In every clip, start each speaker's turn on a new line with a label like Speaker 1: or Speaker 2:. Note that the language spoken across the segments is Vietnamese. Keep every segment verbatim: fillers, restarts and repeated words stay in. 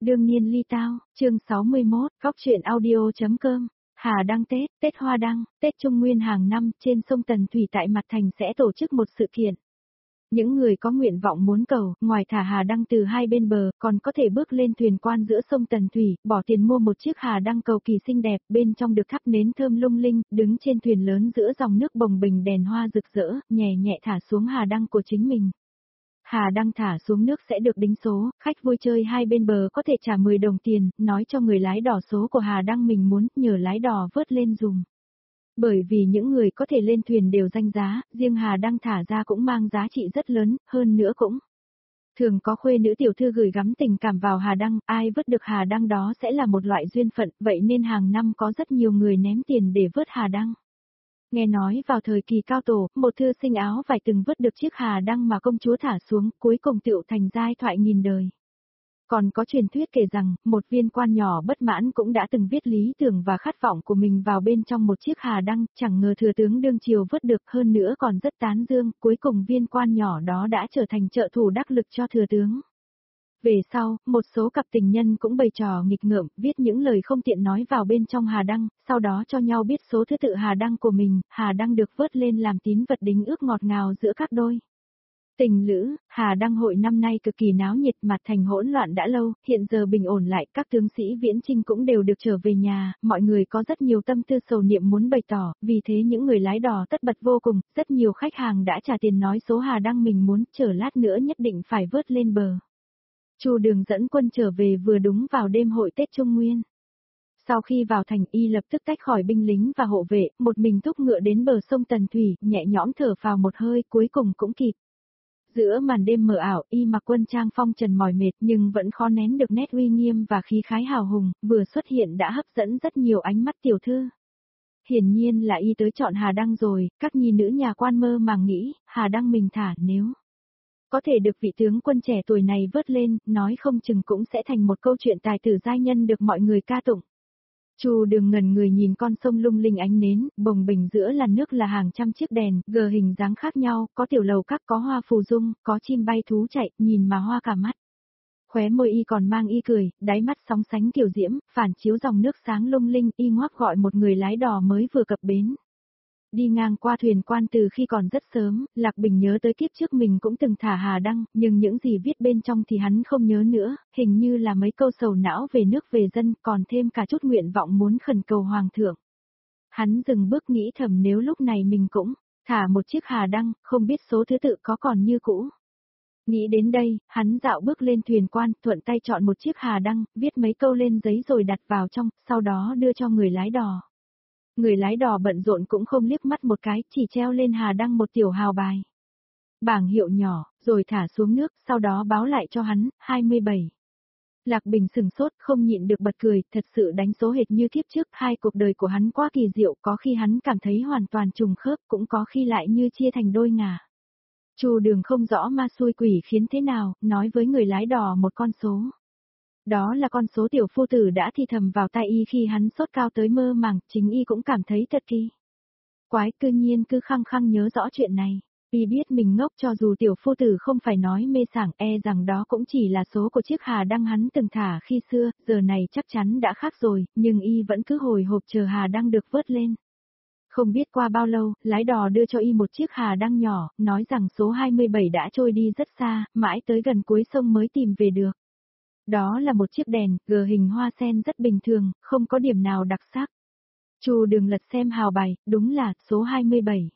Speaker 1: Đương nhiên ly tao, chương sáu mươi mốt, góc truyện audio.com. Hà Đăng Tết, Tết Hoa Đăng, Tết Trung Nguyên hàng năm trên sông Tần Thủy tại Mặt Thành sẽ tổ chức một sự kiện. Những người có nguyện vọng muốn cầu, ngoài thả Hà Đăng từ hai bên bờ, còn có thể bước lên thuyền quan giữa sông Tần Thủy, bỏ tiền mua một chiếc Hà Đăng cầu kỳ xinh đẹp, bên trong được thắp nến thơm lung linh, đứng trên thuyền lớn giữa dòng nước bồng bềnh đèn hoa rực rỡ, nhẹ nhẹ thả xuống Hà Đăng của chính mình. Hà Đăng thả xuống nước sẽ được đính số, khách vui chơi hai bên bờ có thể trả mười đồng tiền, nói cho người lái đò số của Hà Đăng mình muốn, nhờ lái đò vớt lên dùm. Bởi vì những người có thể lên thuyền đều danh giá, riêng Hà Đăng thả ra cũng mang giá trị rất lớn, hơn nữa cũng thường có khuê nữ tiểu thư gửi gắm tình cảm vào Hà Đăng, ai vớt được Hà Đăng đó sẽ là một loại duyên phận, vậy nên hàng năm có rất nhiều người ném tiền để vớt Hà Đăng. Nghe nói vào thời kỳ cao tổ, một thư sinh áo vải từng vớt được chiếc Hà Đăng mà công chúa thả xuống, cuối cùng tựu thành giai thoại nghìn đời. Còn có truyền thuyết kể rằng, một viên quan nhỏ bất mãn cũng đã từng viết lý tưởng và khát vọng của mình vào bên trong một chiếc Hà Đăng, chẳng ngờ thừa tướng đương triều vớt được, hơn nữa còn rất tán dương, cuối cùng viên quan nhỏ đó đã trở thành trợ thủ đắc lực cho thừa tướng. Về sau, một số cặp tình nhân cũng bày trò nghịch ngợm, viết những lời không tiện nói vào bên trong Hà Đăng, sau đó cho nhau biết số thứ tự Hà Đăng của mình, Hà Đăng được vớt lên làm tín vật đính ước ngọt ngào giữa các đôi tình lữ. Hà Đăng hội năm nay cực kỳ náo nhiệt, Mặt Thành hỗn loạn đã lâu, hiện giờ bình ổn lại, các tướng sĩ viễn chinh cũng đều được trở về nhà, mọi người có rất nhiều tâm tư sầu niệm muốn bày tỏ, vì thế những người lái đò tất bật vô cùng, rất nhiều khách hàng đã trả tiền nói số Hà Đăng mình muốn, chờ lát nữa nhất định phải vớt lên bờ. Chu Đường dẫn quân trở về vừa đúng vào đêm hội Tết Trung Nguyên. Sau khi vào thành, y lập tức tách khỏi binh lính và hộ vệ, một mình thúc ngựa đến bờ sông Tần Thủy, nhẹ nhõm thở phào một hơi, cuối cùng cũng kịp. Giữa màn đêm mờ ảo, y mặc quân trang phong trần mỏi mệt nhưng vẫn khó nén được nét uy nghiêm và khí khái hào hùng, vừa xuất hiện đã hấp dẫn rất nhiều ánh mắt tiểu thư. Hiển nhiên là y tới chọn Hà Đăng rồi, các nhi nữ nhà quan mơ màng nghĩ, Hà Đăng mình thả nếu có thể được vị tướng quân trẻ tuổi này vớt lên, nói không chừng cũng sẽ thành một câu chuyện tài tử giai nhân được mọi người ca tụng. Chu Đường ngẩn người nhìn con sông lung linh ánh nến, bồng bềnh giữa làn nước là hàng trăm chiếc đèn, gờ hình dáng khác nhau, có tiểu lầu các, có hoa phù dung, có chim bay thú chạy, nhìn mà hoa cả mắt. Khóe môi y còn mang y cười, đáy mắt sóng sánh kiểu diễm, phản chiếu dòng nước sáng lung linh, y ngoác gọi một người lái đò mới vừa cập bến. Đi ngang qua thuyền quan từ khi còn rất sớm, Lạc Bình nhớ tới kiếp trước mình cũng từng thả Hà Đăng, nhưng những gì viết bên trong thì hắn không nhớ nữa, hình như là mấy câu sầu não về nước về dân, còn thêm cả chút nguyện vọng muốn khẩn cầu hoàng thượng. Hắn dừng bước nghĩ thầm nếu lúc này mình cũng thả một chiếc Hà Đăng, không biết số thứ tự có còn như cũ. Nghĩ đến đây, hắn dạo bước lên thuyền quan, thuận tay chọn một chiếc Hà Đăng, viết mấy câu lên giấy rồi đặt vào trong, sau đó đưa cho người lái đò. Người lái đò bận rộn cũng không liếc mắt một cái, chỉ treo lên Hà Đăng một tiểu hào bài. Bảng hiệu nhỏ, rồi thả xuống nước, sau đó báo lại cho hắn, hai mươi bảy. Lạc Bình sừng sốt, không nhịn được bật cười, thật sự đánh số hệt như kiếp trước, hai cuộc đời của hắn quá kỳ diệu, có khi hắn cảm thấy hoàn toàn trùng khớp, cũng có khi lại như chia thành đôi ngả. Chu Đường không rõ ma xui quỷ khiến thế nào, nói với người lái đò một con số. Đó là con số tiểu phu tử đã thì thầm vào tai y khi hắn sốt cao tới mơ màng, chính y cũng cảm thấy thật kỳ quái, cư nhiên cứ khăng khăng nhớ rõ chuyện này. Y biết mình ngốc, cho dù tiểu phu tử không phải nói mê sảng, e rằng đó cũng chỉ là số của chiếc Hà Đăng hắn từng thả khi xưa, giờ này chắc chắn đã khác rồi, nhưng y vẫn cứ hồi hộp chờ Hà Đăng được vớt lên. Không biết qua bao lâu, lái đò đưa cho y một chiếc Hà Đăng nhỏ, nói rằng số hai mươi bảy đã trôi đi rất xa, mãi tới gần cuối sông mới tìm về được. Đó là một chiếc đèn, gờ hình hoa sen rất bình thường, không có điểm nào đặc sắc. Chu Đường lật xem hào bài, đúng là số hai mươi bảy.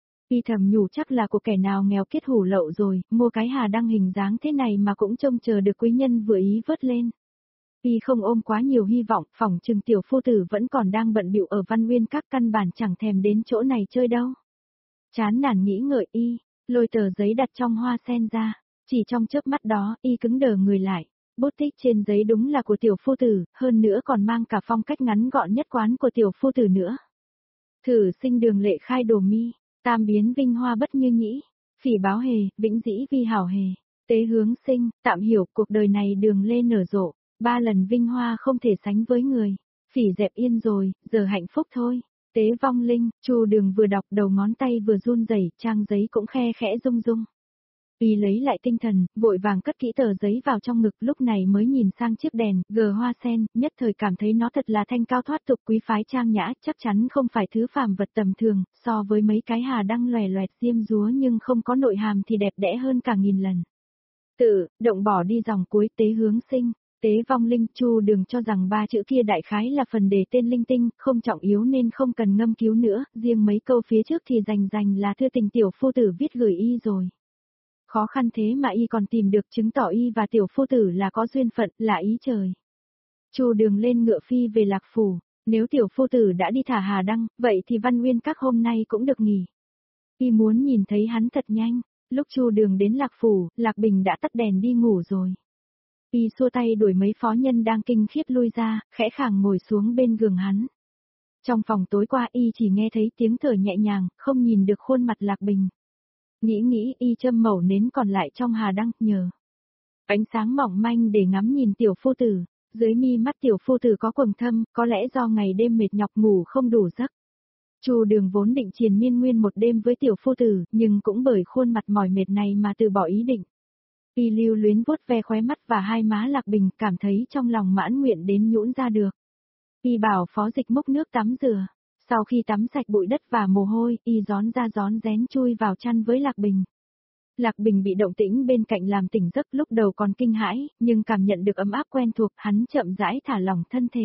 Speaker 1: Y thầm nhủ chắc là của kẻ nào nghèo kiết hủ lậu rồi, mua cái Hà Đăng hình dáng thế này mà cũng trông chờ được quý nhân vừa ý vớt lên. Y không ôm quá nhiều hy vọng, phỏng chừng tiểu phu tử vẫn còn đang bận bịu ở Văn Nguyên các, căn bản chẳng thèm đến chỗ này chơi đâu. Chán nản nghĩ ngợi y, lôi tờ giấy đặt trong hoa sen ra, chỉ trong chớp mắt đó, y cứng đờ người lại. Bút tích trên giấy đúng là của tiểu phu tử, hơn nữa còn mang cả phong cách ngắn gọn nhất quán của tiểu phu tử nữa. Thử sinh đường lệ khai đồ mi, tam biến vinh hoa bất như nhĩ, phỉ báo hề, vĩnh dĩ vi hảo hề, tế hướng sinh, tạm hiểu cuộc đời này đường lê nở rộ, ba lần vinh hoa không thể sánh với người, phỉ dẹp yên rồi, giờ hạnh phúc thôi. Tế vong linh, Chu Đường vừa đọc đầu ngón tay vừa run rẩy, trang giấy cũng khe khẽ rung rung. Y lấy lại tinh thần, vội vàng cất kỹ tờ giấy vào trong ngực, lúc này mới nhìn sang chiếc đèn, gờ hoa sen, nhất thời cảm thấy nó thật là thanh cao thoát tục, quý phái trang nhã, chắc chắn không phải thứ phàm vật tầm thường, so với mấy cái hà đăng lòe loẹt diêm dúa nhưng không có nội hàm thì đẹp đẽ hơn cả nghìn lần. Tự, động bỏ đi dòng cuối, tế hướng sinh. Tế vong linh. Chu Đường cho rằng ba chữ kia đại khái là phần đề tên linh tinh, không trọng yếu nên không cần ngâm cứu nữa, riêng mấy câu phía trước thì rành rành là thư tình tiểu phu tử viết gửi y rồi. Khó khăn thế mà y còn tìm được, chứng tỏ y và tiểu phu tử là có duyên phận, là ý trời. Chu Đường lên ngựa phi về Lạc Phủ, nếu tiểu phu tử đã đi thả Hà Đăng, vậy thì Văn Uyên các hôm nay cũng được nghỉ. Y muốn nhìn thấy hắn thật nhanh, lúc Chu Đường đến Lạc Phủ, Lạc Bình đã tắt đèn đi ngủ rồi. Y xua tay đuổi mấy phó nhân đang kinh khiếp lui ra, khẽ khàng ngồi xuống bên giường hắn. Trong phòng tối qua y chỉ nghe thấy tiếng thở nhẹ nhàng, không nhìn được khuôn mặt Lạc Bình. Nghĩ nghĩ y châm mẩu nến còn lại trong Hà Đăng, nhờ ánh sáng mỏng manh để ngắm nhìn tiểu phu tử, dưới mi mắt tiểu phu tử có quầng thâm, có lẽ do ngày đêm mệt nhọc ngủ không đủ giấc. Chu Đường vốn định triền miên nguyên một đêm với tiểu phu tử, nhưng cũng bởi khuôn mặt mỏi mệt này mà từ bỏ ý định. Y lưu luyến vuốt ve khóe mắt và hai má Lạc Bình, cảm thấy trong lòng mãn nguyện đến nhũn ra được. Y bảo phó dịch múc nước tắm rửa. Sau khi tắm sạch bụi đất và mồ hôi, y rón ra rón rén chui vào chăn với Lạc Bình. Lạc Bình bị động tĩnh bên cạnh làm tỉnh giấc, lúc đầu còn kinh hãi, nhưng cảm nhận được ấm áp quen thuộc, hắn chậm rãi thả lỏng thân thể.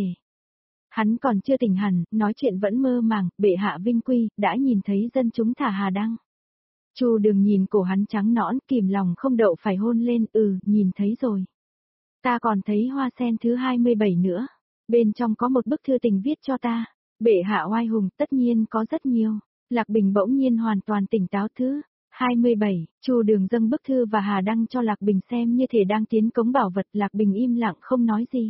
Speaker 1: Hắn còn chưa tỉnh hẳn, nói chuyện vẫn mơ màng, bệ hạ vinh quy, đã nhìn thấy dân chúng thả Hà Đăng. Chu Đường nhìn cổ hắn trắng nõn, kìm lòng không đậu phải hôn lên, ừ, nhìn thấy rồi. Ta còn thấy hoa sen thứ hai mươi bảy nữa, bên trong có một bức thư tình viết cho ta. Bệ hạ oai hùng, tất nhiên có rất nhiều. Lạc Bình bỗng nhiên hoàn toàn tỉnh táo. Thứ hai mươi bảy, Chu Đường dâng bức thư và Hà Đăng cho Lạc Bình xem như thể đang tiến cống bảo vật. Lạc Bình im lặng không nói gì.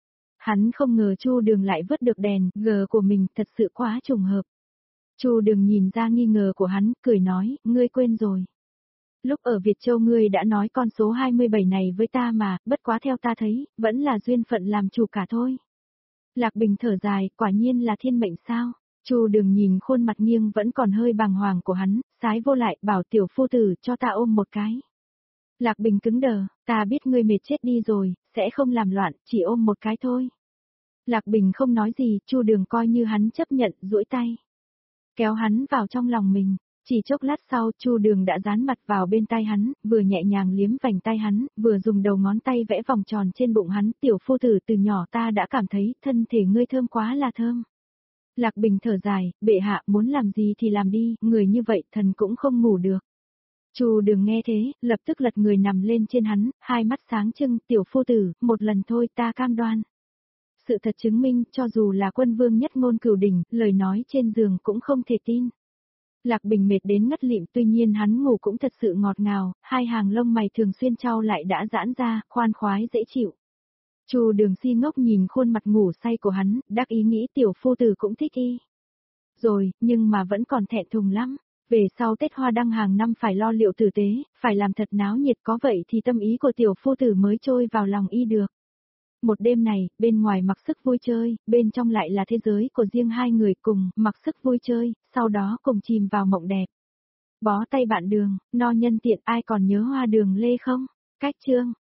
Speaker 1: Hắn không ngờ Chu Đường lại vớt được đèn gờ của mình, thật sự quá trùng hợp. Chu Đường nhìn ra nghi ngờ của hắn, cười nói, ngươi quên rồi. Lúc ở Việt Châu ngươi đã nói con số hai mươi bảy này với ta mà, bất quá theo ta thấy, vẫn là duyên phận làm chủ cả thôi. Lạc Bình thở dài, quả nhiên là thiên mệnh sao? Chu Đường nhìn khuôn mặt nghiêng vẫn còn hơi bàng hoàng của hắn, sái vô lại, bảo tiểu phu tử cho ta ôm một cái. Lạc Bình cứng đờ, ta biết ngươi mệt chết đi rồi, sẽ không làm loạn, chỉ ôm một cái thôi. Lạc Bình không nói gì, Chu Đường coi như hắn chấp nhận, duỗi tay. Kéo hắn vào trong lòng mình, chỉ chốc lát sau Chu Đường đã dán mặt vào bên tai hắn, vừa nhẹ nhàng liếm vành tai hắn, vừa dùng đầu ngón tay vẽ vòng tròn trên bụng hắn, tiểu phu tử từ nhỏ ta đã cảm thấy thân thể ngươi thơm quá là thơm. Lạc Bình thở dài, bệ hạ muốn làm gì thì làm đi, người như vậy thần cũng không ngủ được. Chu Đường nghe thế, lập tức lật người nằm lên trên hắn, hai mắt sáng trưng, tiểu phu tử, một lần thôi ta cam đoan. Sự thật chứng minh, cho dù là quân vương nhất ngôn cửu đỉnh, lời nói trên giường cũng không thể tin. Lạc Bình mệt đến ngất lịm, tuy nhiên hắn ngủ cũng thật sự ngọt ngào, hai hàng lông mày thường xuyên trao lại đã giãn ra, khoan khoái dễ chịu. Chu Đường si ngốc nhìn khuôn mặt ngủ say của hắn, đắc ý nghĩ tiểu phu tử cũng thích y. Rồi, nhưng mà vẫn còn thẹn thùng lắm, về sau Tết Hoa Đăng hàng năm phải lo liệu tử tế, phải làm thật náo nhiệt, có vậy thì tâm ý của tiểu phu tử mới trôi vào lòng y được. Một đêm này, bên ngoài mặc sức vui chơi, bên trong lại là thế giới của riêng hai người cùng mặc sức vui chơi, sau đó cùng chìm vào mộng đẹp. Bó tay bạn Đường, no nhân tiện, ai còn nhớ Hoa Đường Lê không? Cách chương